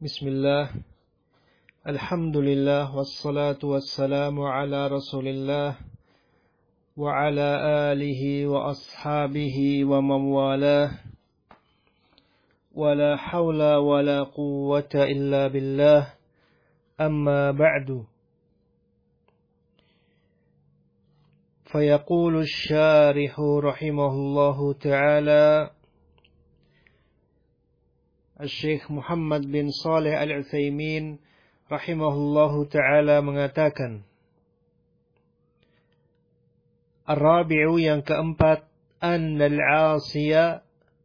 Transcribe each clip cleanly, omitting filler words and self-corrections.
Bismillah, alhamdulillah, wassalatu wassalamu ala rasulillah wa ala alihi wa ashabihi wa mawalah wa la hawla wa la quwwata illa billah, amma ba'du. Fayaqulu syarihu rahimahullahu ta'ala Syekh Muhammad bin Saleh Al-Utsaimin rahimahullahu ta'ala mengatakan, Ar-rabi'u, yang keempat, annal 'asiya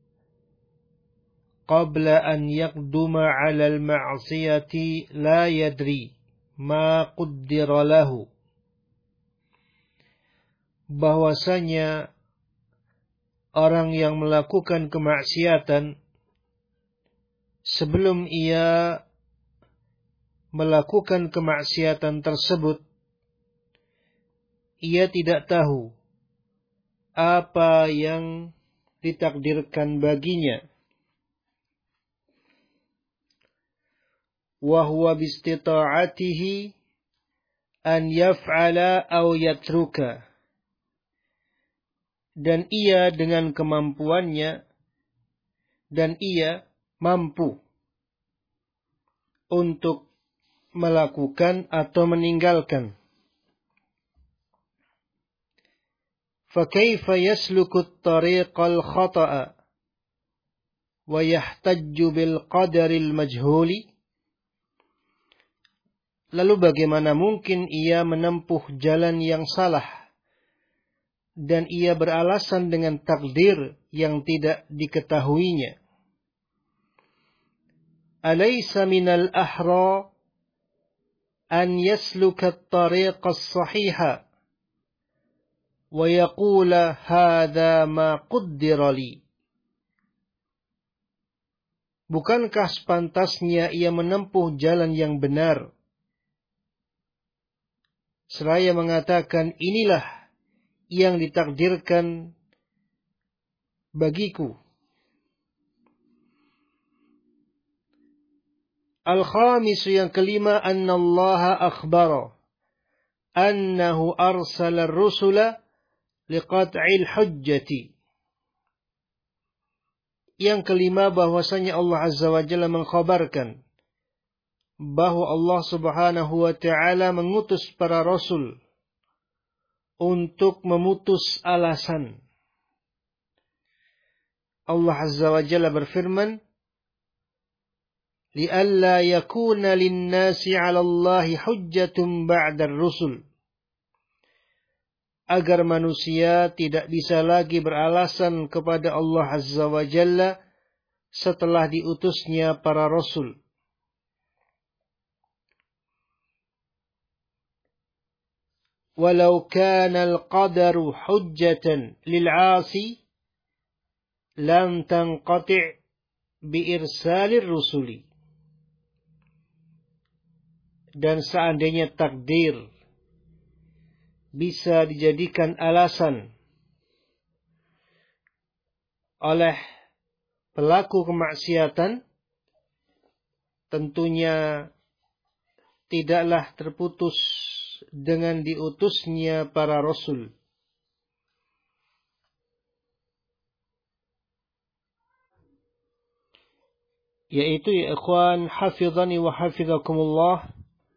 qabla an yaqduma 'ala al-ma'siyati la yadri ma quddira lahu. Bahwasanya orang yang melakukan kemaksiatan, sebelum ia melakukan kemaksiatan tersebut, ia tidak tahu apa yang ditakdirkan baginya. Wa huwa bistita'atihi an yaf'ala aw yatruka. Dan ia dengan kemampuannya, dan ia mampu untuk melakukan atau meninggalkan. فَكَيْفَ يَسْلُكُ الطَّرِيقَ الْخَطَأَ وَيَحْتَجُّ بِالْقَدَرِ الْمَجْهُولِ. Lalu bagaimana mungkin ia menempuh jalan yang salah dan ia beralasan dengan takdir yang tidak diketahuinya? Alaysa minal ahra an yasluka at-tariqa as-sahiha wa yaqula hadha ma quddira li. Bukankah sepantasnya ia menempuh jalan yang benar, seraya mengatakan inilah yang ditakdirkan bagiku? Al-khamisu, yang kelima, annallaha akhbara annahu arsala ar-rusula liqat'il hujjati. Yang kelima, bahwasanya Allah Azza wa Jalla mengkhabarkan bahwa Allah Subhanahu wa ta'ala mengutus para rasul untuk memutus alasan. Allah Azza wa Jalla berfirman, li'alla yakuna linnasi 'ala Allahi hujjatun ba'da ar-rusul. Agar manusia tidak bisa lagi beralasan kepada Allah Azza wa Jalla setelah diutusnya para rasul. Walau kana al-qadaru hujjatan lil-'asi lam tanqati' biirsalir rusuli. Dan seandainya takdir bisa dijadikan alasan oleh pelaku kemaksiatan, tentunya tidaklah terputus dengan diutusnya para rasul. Yaitu, ya ikhwan, hafizani wa hafizakumullah,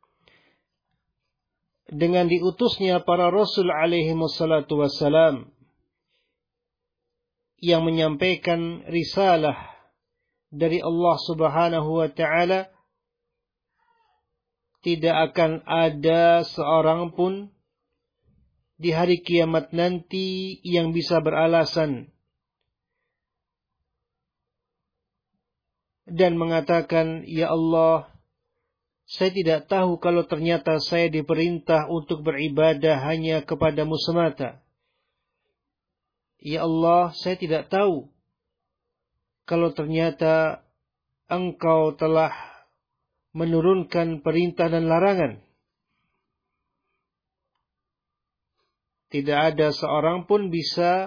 dengan diutusnya para rasul alaihi wassalatu wassalam yang menyampaikan risalah dari Allah Subhanahu wa ta'ala, tidak akan ada seorang pun di hari kiamat nanti yang bisa beralasan dan mengatakan, ya Allah, saya tidak tahu kalau ternyata saya diperintah untuk beribadah hanya kepadamu semata. Ya Allah, saya tidak tahu kalau ternyata Engkau telah menurunkan perintah dan larangan. Tidak ada seorang pun bisa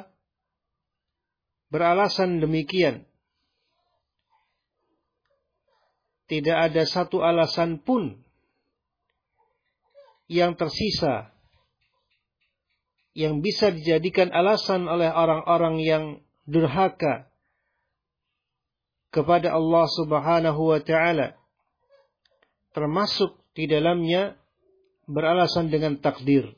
beralasan demikian. tidak ada satu alasan pun yang tersisa yang bisa dijadikan alasan oleh orang-orang yang durhaka kepada Allah Subhanahu wa ta'ala, termasuk di dalamnya beralasan dengan takdir.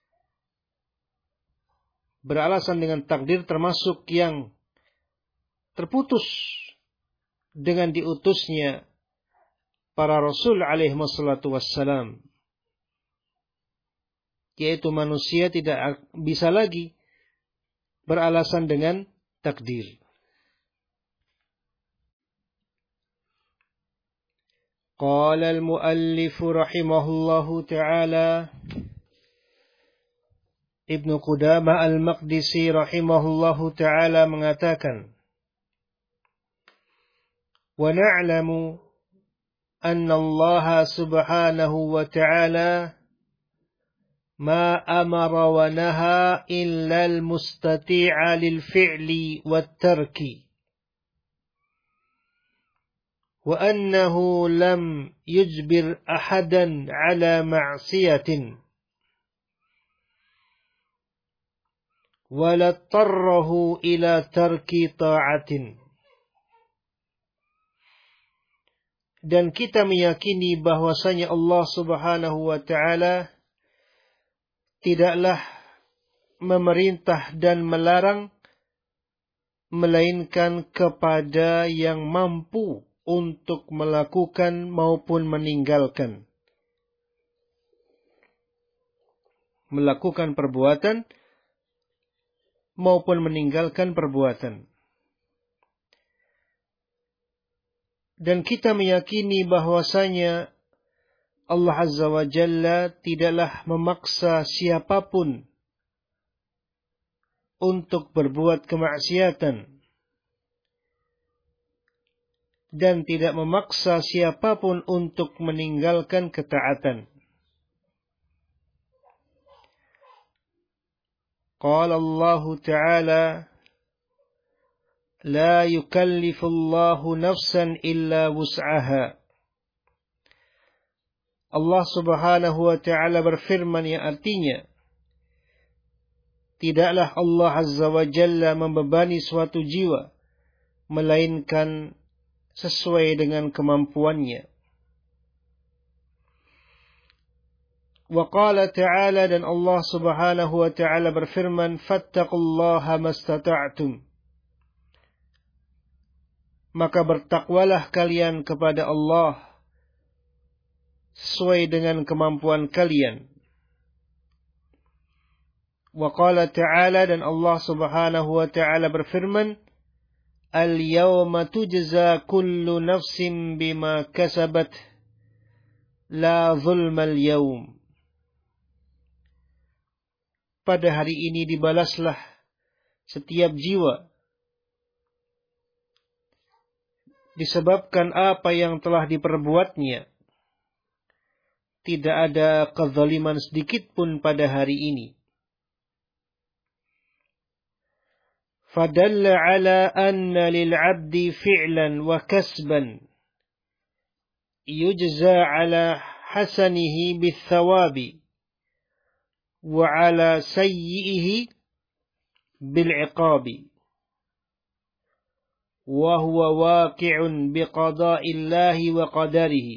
Beralasan dengan takdir termasuk yang terputus dengan diutusnya para Rasul alaihi wassalatu wassalam. Yaitu manusia tidak bisa lagi beralasan dengan takdir. Qala al-muallif rahimahullahu ta'ala, Ibnu Qudamah al-Maqdisi rahimahullahu ta'ala mengatakan, wa na'lamu anna Allah subhanahu wa ta'ala ma amara wa naha illa al-mustati'a lil-fi'li wat-tarki. وأنه لم يجبر أحدا على معصية ولا اضطره إلى ترك طاعة. Dan kita meyakini bahwasanya Allah Subhanahu wa ta'ala tidaklah memerintah dan melarang melainkan kepada yang mampu untuk melakukan maupun meninggalkan. Melakukan perbuatan maupun meninggalkan perbuatan. Dan kita meyakini bahwasanya Allah Azza wa Jalla tidaklah memaksa siapapun untuk berbuat kemaksiatan, dan tidak memaksa siapapun untuk meninggalkan ketaatan. Qala Allah Ta'ala, la yukallifullahu nafsan illa wus'aha. Allah Subhanahu wa Ta'ala berfirman yang artinya, tidaklah Allah Azza wa Jalla membebani suatu jiwa melainkan sesuai dengan kemampuannya. Wa qala ta'ala, dan Allah Subhanahu wa ta'ala berfirman, fattaqullaha mastata'tum. Maka bertakwalah kalian kepada Allah sesuai dengan kemampuan kalian. Wa qala ta'ala, dan Allah Subhanahu wa ta'ala berfirman, al-yawma tujza kullu nafsin bima kasabat la zulmal yawm. Pada hari ini dibalaslah setiap jiwa disebabkan apa yang telah diperbuatnya. Tidak ada kezaliman sedikit pun pada hari ini. فدل على أن للعبد فعلا وكسبا يجزى على حسنه بالثواب وعلى سيئه بالعقاب وهو واقع بقضاء الله وقدره.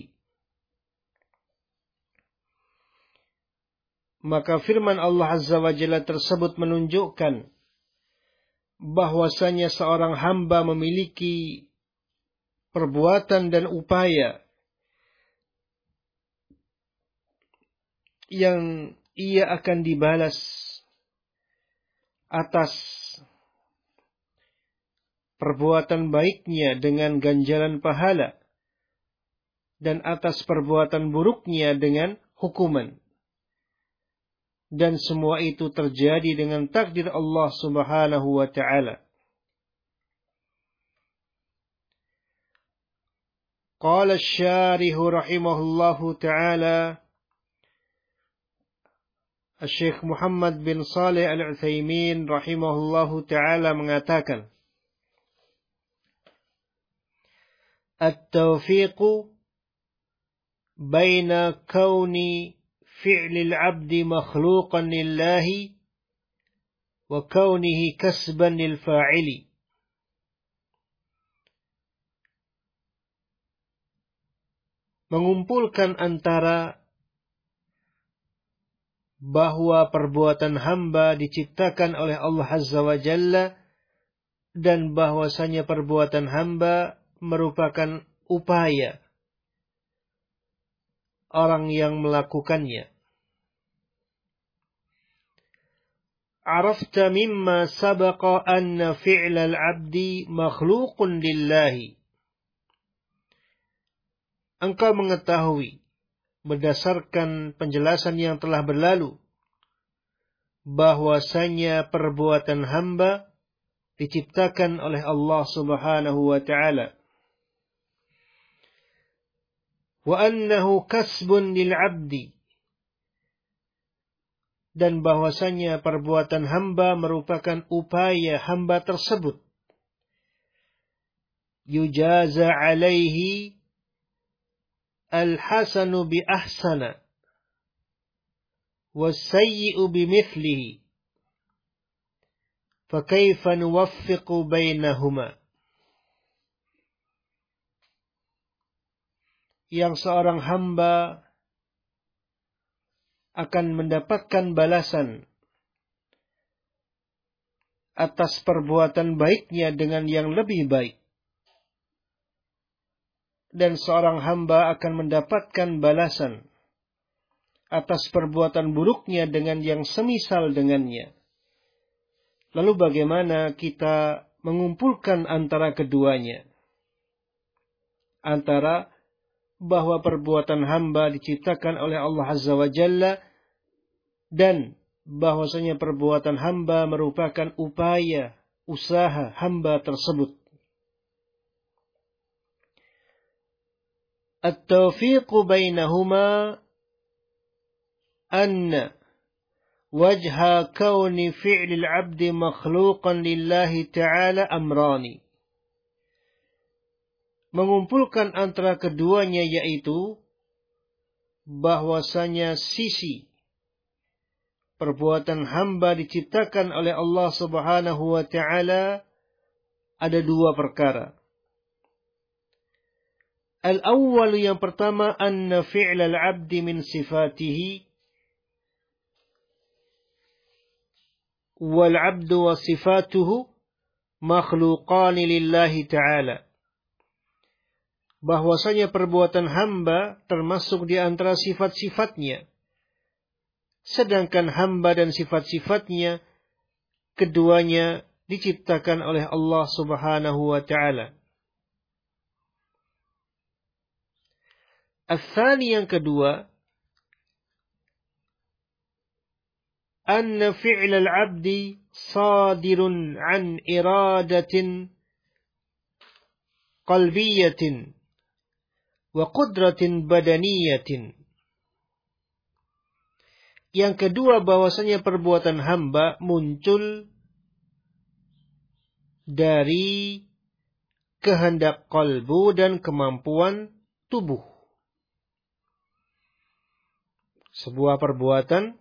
Maka firman Allah Azza wa Jalla tersebut menunjukkan bahwasanya seorang hamba memiliki perbuatan dan upaya yang ia akan dibalas atas perbuatan baiknya dengan ganjaran pahala dan atas perbuatan buruknya dengan hukuman. Dan semua itu terjadi dengan takdir Allah Subhanahu wa ta'ala. Qala asy-syarihu rahimahullahu ta'ala, Syekh Muhammad bin Saleh Al-Utsaimin rahimahullahu ta'ala mengatakan, at-tawfiqu baina kauni fi'lil 'abdi makhluqan lillahi wa kaunihi kasban lil fa'ili. Mengumpulkan antara bahwa perbuatan hamba diciptakan oleh Allah Azza wa Jalla dan bahwasanya perbuatan hamba merupakan upaya orang yang melakukannya. Arafta mimma sabaqa anna fi'lal 'abdi makhluqun lillahi. Engkau mengetahui berdasarkan penjelasan yang telah berlalu bahwasanya perbuatan hamba diciptakan oleh Allah Subhanahu wa taala. Wa annahu kasbun lil 'abdi, dan bahwasanya perbuatan hamba merupakan upaya hamba tersebut. Yujaza alaihi al-hasanu bi ahsana was-sayyi'u bimithlihi. Fa kaifa nuwaffiqu bainahuma? Yang seorang hamba akan mendapatkan balasan atas perbuatan baiknya dengan yang lebih baik. Dan seorang hamba akan mendapatkan balasan atas perbuatan buruknya dengan yang semisal dengannya. Lalu bagaimana kita mengumpulkan antara keduanya? Antara bahwa perbuatan hamba diciptakan oleh Allah Azza wa Jalla dan bahwasanya perbuatan hamba merupakan upaya, usaha hamba tersebut. At-tawfiqu bainahuma anna wajha kauni fi'lil 'abdi makhluqan lillahi ta'ala amrani. Mengumpulkan antara keduanya yaitu bahwasanya sisi perbuatan hamba diciptakan oleh Allah Subhanahu wa taala ada dua perkara. Al-awwal, yang pertama, anna fi'lal 'abdi min sifatihi wal 'abdu wa sifatuhu makhluqani lillahi ta'ala. Bahwasanya perbuatan hamba termasuk di antara sifat-sifatnya. Sedangkan hamba dan sifat-sifatnya keduanya diciptakan oleh Allah Subhanahu wa taala. Al-thani, yang kedua, anna fi'lal 'abdi sadirun an iradatin qalbiyatin wa qudratin badaniyatin. Yang kedua, bahwasanya perbuatan hamba muncul dari kehendak qalbu dan kemampuan tubuh. Sebuah perbuatan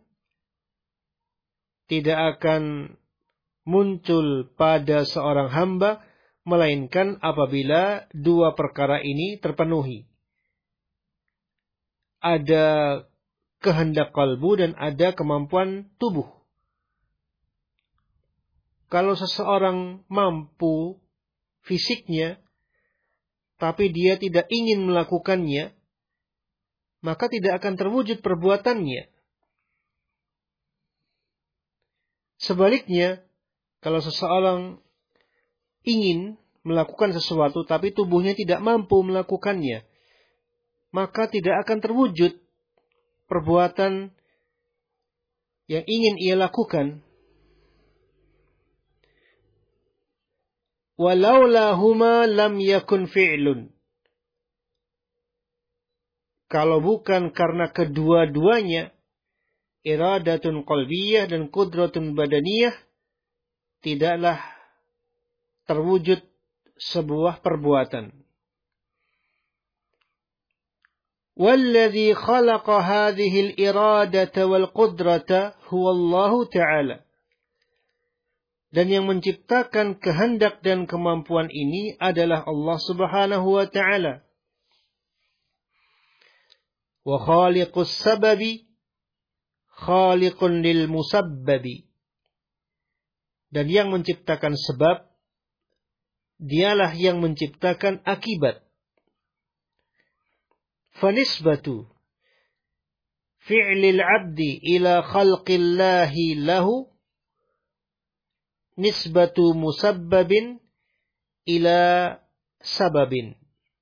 tidak akan muncul pada seorang hamba melainkan apabila dua perkara ini terpenuhi. Ada kehendak kalbu dan ada kemampuan tubuh. Kalau seseorang mampu fisiknya, tapi dia tidak ingin melakukannya, maka tidak akan terwujud perbuatannya. Sebaliknya, kalau seseorang ingin melakukan sesuatu, tapi tubuhnya tidak mampu melakukannya, maka tidak akan terwujud perbuatan yang ingin ia lakukan. Walaulahuma lam yakun fi'lun. Kalau bukan karena kedua-duanya, iradatun qalbiyah dan qudratun badaniyah, tidaklah terwujud sebuah perbuatan. Walladzi khalaqa hadhihi al-iradata wal qudrata huwa Allah Ta'ala. Dan yang menciptakan kehendak dan kemampuan ini adalah Allah Subhanahu wa Ta'ala. Wa khaliqus sababi khaliqun lil musabbabi. Dan yang menciptakan sebab, dialah yang menciptakan akibat. Fanisbatu fi'lil abdi ila khalqillahi lahu nisbatu musabbabin ila sababin.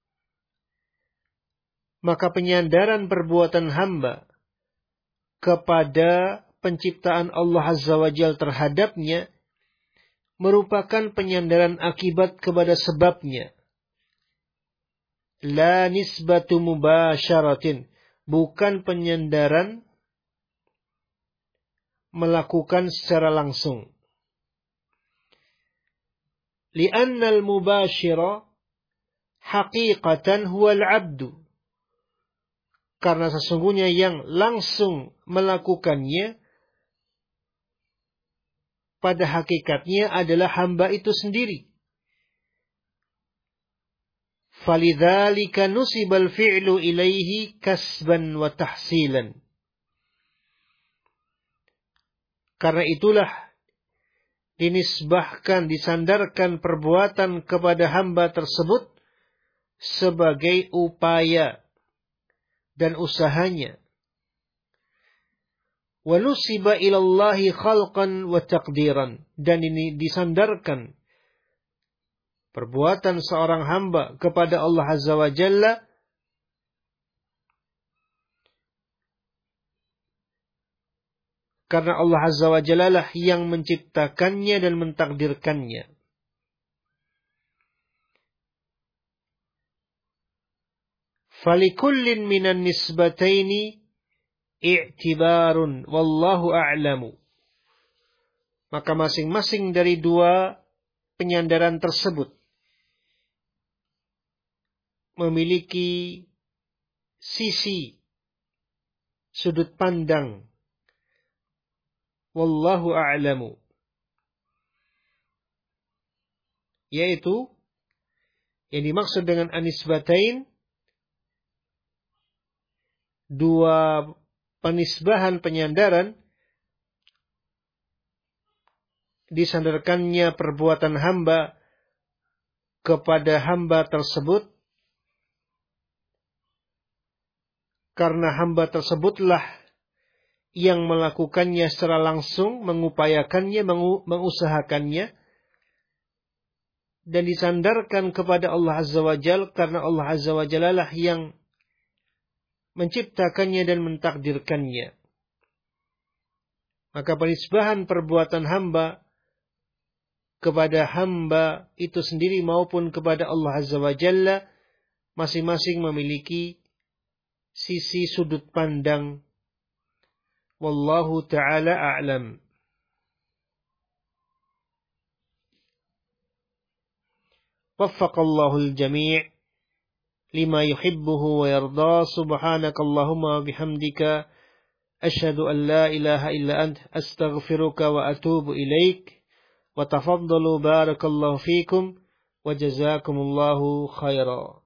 Maka penyandaran perbuatan hamba kepada penciptaan Allah Azza wa Jalla terhadapnya merupakan penyandaran akibat kepada sebabnya. La nisbatu mubasyaratin, bukan penyandaran melakukan secara langsung. Li'anna al-mubasyira haqiqatan huwa al-'abdu. Karena sesungguhnya yang langsung melakukannya pada hakikatnya adalah hamba itu sendiri. Falidzalika nusibal fi'lu ilaihi kasban wa tahsilan. Karena itulah dinisbahkan, disandarkan perbuatan kepada hamba tersebut sebagai upaya dan usahanya. Wa nusiba ilallahi khalqan wa taqdiran. Dan ini disandarkan perbuatan seorang hamba kepada Allah Azza wa Jalla karena Allah Azza wa Jalla lah yang menciptakannya dan mentakdirkannya. Falikullin minan nisbataini i'tibarun wallahu a'lamu. Maka masing-masing dari dua penyandaran tersebut memiliki sisi sudut pandang. Wallahu a'lamu. Yaitu yang dimaksud dengan anisbatain, dua penisbahan penyandaran, disandarkannya perbuatan hamba kepada hamba tersebut karena hamba tersebutlah yang melakukannya secara langsung, mengupayakannya, mengusahakannya, dan disandarkan kepada Allah Azza wa Jalla karena Allah Azza wa Jalla lah yang menciptakannya dan mentakdirkannya. Maka penisbahan perbuatan hamba kepada hamba itu sendiri maupun kepada Allah Azza wa Jalla masing-masing memiliki sisi sudut pandang. Wallahu ta'ala a'lam. Waffaqallahu al-jami' lima yuhibbuhu wa yarda. Subhanakallahumma wa bihamdika asyhadu an la ilaha illa ant astaghfiruka wa atubu ilaik. Wa tafaddalu barakallahu fikum wa jazakumullahu khairan.